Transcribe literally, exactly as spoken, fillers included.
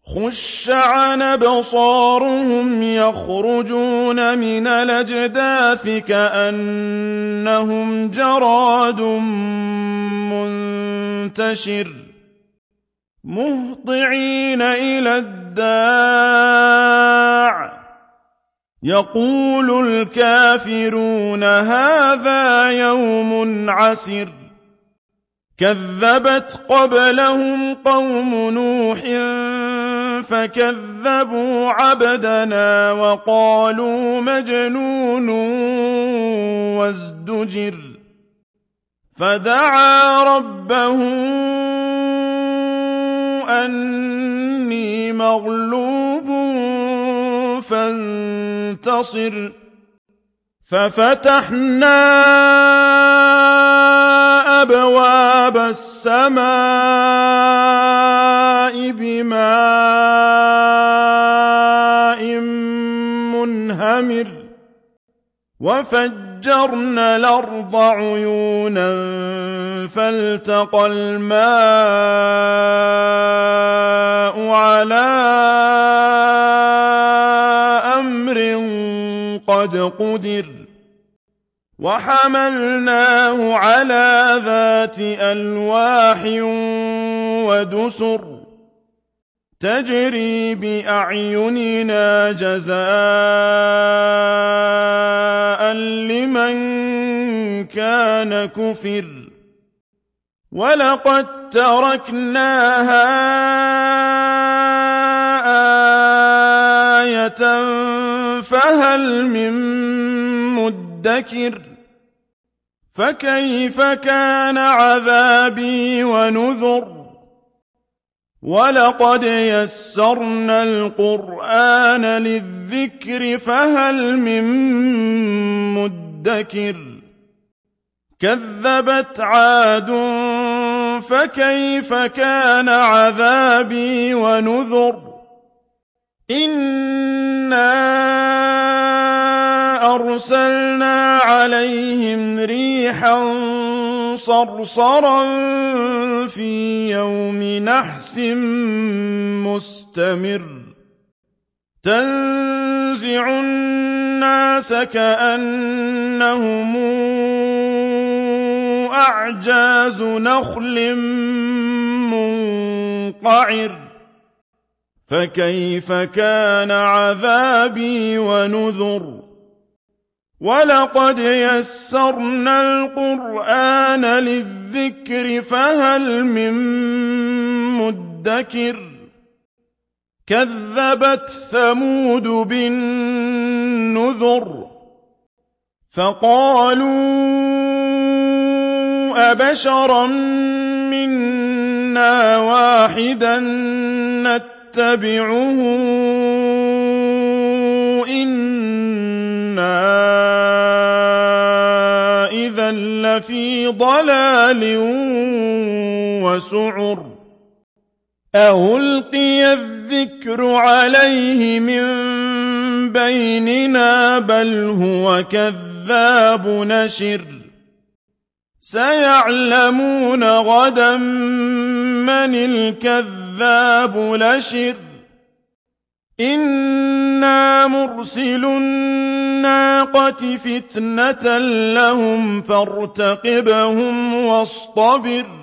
خُشَّ عَنْ أَبْصَارُهُمْ يَخْرُجُونَ مِنَ الْأَجْدَاثِ كَأَنَّهُمْ جَرَادٌ مُّنتَشِرٌ مُهْطِعِينَ إِلَى الدَّاعِ يَقُولُ الْكَافِرُونَ هَٰذَا يَوْمٌ عَسِرٌ كَذَّبَتْ قَبْلَهُمْ قَوْمُ نُوحٍ فَكَذَّبُوا عَبْدَنَا وَقَالُوا مَجْنُونٌ وَازْدُجِرَ فَدَعَا رَبَّهُ أَنِّي مَغْلُوبٌ فَانتَصِرْ فَفَتَحْنَا أَبْوَابَ السَّمَاءِ بِمَاءٍ مُّنْهَمِرٍ وَفَجَّرْنَا الْأَرْضَ عُيُونًا فَالْتَقَى الْمَاءُ عَلَىٰ أَمْرٍ قَدْ قُدِرَ وَحَمَلْنَاهُ عَلَىٰ ذَاتِ أَلْوَاحٍ وَدُسُرٍ تَجْرِي بِأَعْيُنِنَا جَزَاءً لِّمَن كَانَ كُفِرَ وَلَقَد تَّرَكْنَاهَا آيَةً فَهَلْ مِن مُّدَّكِرٍ فَكَيْفَ كَانَ عَذَابِي وَنُذُرِ وَلَقَدْ يَسَّرْنَا الْقُرْآنَ لِلذِّكْرِ فَهَلْ مِن مُّدَّكِرٍ كَذَّبَتْ عَادٌ فَكَيْفَ كَانَ عَذَابِي وَنُذُرِ إِنَّا أَرْسَلْنَا عَلَيْهِمْ رِيحًا صَرْصَرًا فِي يَوْمِ نَحْسٍ مُّسْتَمِرٍّ تَنزِعُ النَّاسَ كَأَنَّهُمْ أَعْجَازُ نَخْلٍ مُّنقَعِرٍ فَكَيْفَ كَانَ عَذَابِي وَنُذُرِ وَلَقَدْ يَسَّرْنَا الْقُرْآنَ لِلذِّكْرِ فَهَلْ مِن مُّدَّكِرٍ كَذَّبَتْ ثَمُودُ بِالنُّذُرِ فَقَالُوا أَبَشَرًا مِّنَّا وَاحِدًا نَّتَّبِعُهُ إِنَّا إِذًا لَّفِي ضَلَالٍ وَسُعُرٍ أَأُلْقِيَ الذِّكْرُ عَلَيْهِ مِن بَيْنِنَا بَلْ هُوَ كَذَّابٌ نَشِرٌ سَيَعْلَمُونَ غَدًا مَّنِ الْكَذَّابُ الْأَشِرُ إِنَّا مُرْسِلُو النَّاقَةِ فِتْنَةً لَّهُمْ فَارْتَقِبْهُمْ وَاصْطَبِرْ